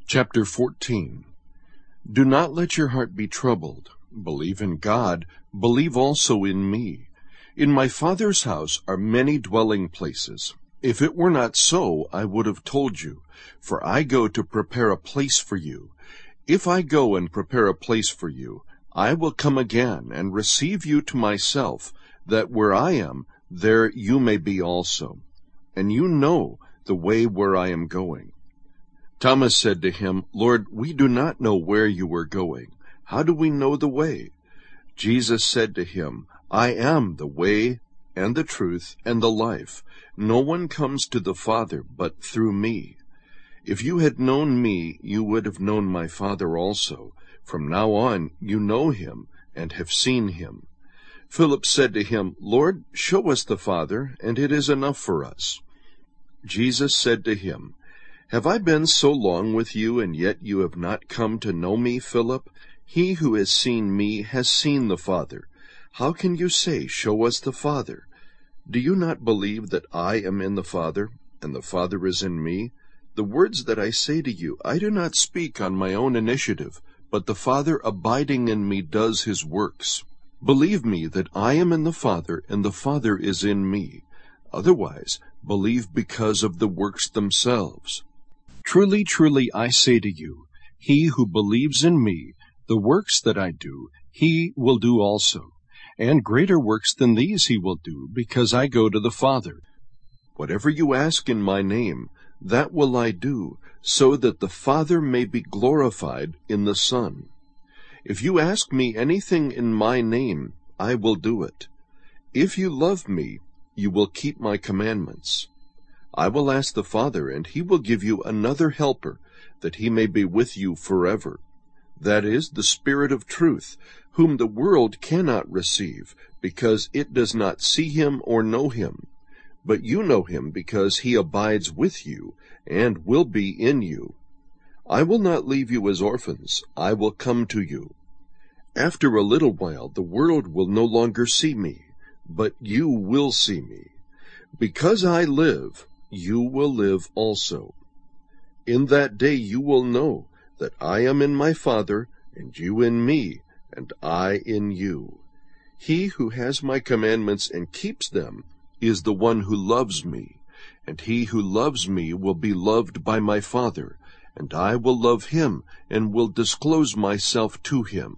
Chapter 14. Do not let your heart be troubled. Believe in God, believe also in me. In my Father's house are many dwelling places. If it were not so, I would have told you, for I go to prepare a place for you. If I go and prepare a place for you, I will come again and receive you to myself, that where I am, there you may be also. And you know the way where I am going. Thomas said to him, Lord, we do not know where you are going. How do we know the way? Jesus said to him, I am the way and the truth and the life. No one comes to the Father but through me. If you had known me, you would have known my Father also. From now on you know him and have seen him. Philip said to him, Lord, show us the Father, and it is enough for us. Jesus said to him, Have I been so long with you, and yet you have not come to know me, Philip? He who has seen me has seen the Father. How can you say, Show us the Father? Do you not believe that I am in the Father, and the Father is in me? The words that I say to you, I do not speak on my own initiative, but the Father abiding in me does his works. Believe me that I am in the Father, and the Father is in me. Otherwise, believe because of the works themselves. Truly, truly, I say to you, he who believes in me, the works that I do, he will do also. And greater works than these he will do, because I go to the Father. Whatever you ask in my name, that will I do, so that the Father may be glorified in the Son. If you ask me anything in my name, I will do it. If you love me, you will keep my commandments. I will ask the Father, and he will give you another helper, that he may be with you forever. That is, the Spirit of truth, whom the world cannot receive, because it does not see him or know him. But you know him, because he abides with you, and will be in you. I will not leave you as orphans, I will come to you. After a little while the world will no longer see me, but you will see me. Because I live, you will live also. In that day you will know that I am in my Father, and you in me, and I in you. He who has my commandments and keeps them is the one who loves me, and he who loves me will be loved by my Father, and I will love him, and will disclose myself to him.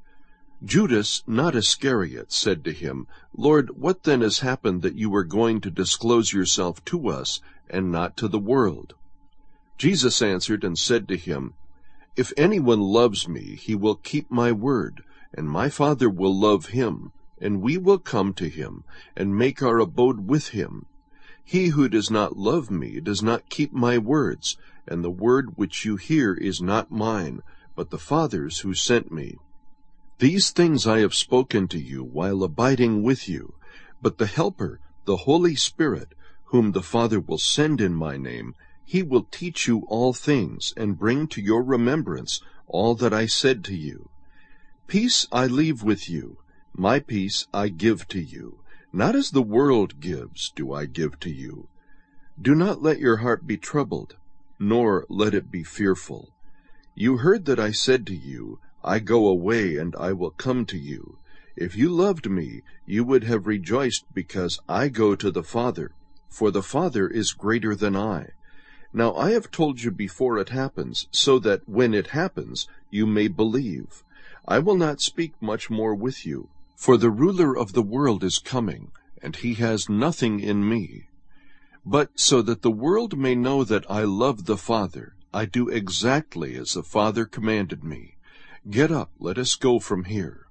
Judas, not Iscariot, said to him, Lord, what then has happened that you are going to disclose yourself to us, and not to the world? Jesus answered and said to him, If anyone loves me, he will keep my word, and my Father will love him, and we will come to him, and make our abode with him. He who does not love me does not keep my words, and the word which you hear is not mine, but the Father's who sent me. These things I have spoken to you while abiding with you, but the Helper, the Holy Spirit, whom the Father will send in my name, he will teach you all things, and bring to your remembrance all that I said to you. Peace I leave with you, my peace I give to you. Not as the world gives do I give to you. Do not let your heart be troubled, nor let it be fearful. You heard that I said to you, I go away, and I will come to you. If you loved me, you would have rejoiced because I go to the Father, for the Father is greater than I. Now I have told you before it happens, so that when it happens, you may believe. I will not speak much more with you, for the ruler of the world is coming, and he has nothing in me. But so that the world may know that I love the Father, I do exactly as the Father commanded me. Get up, let us go from here.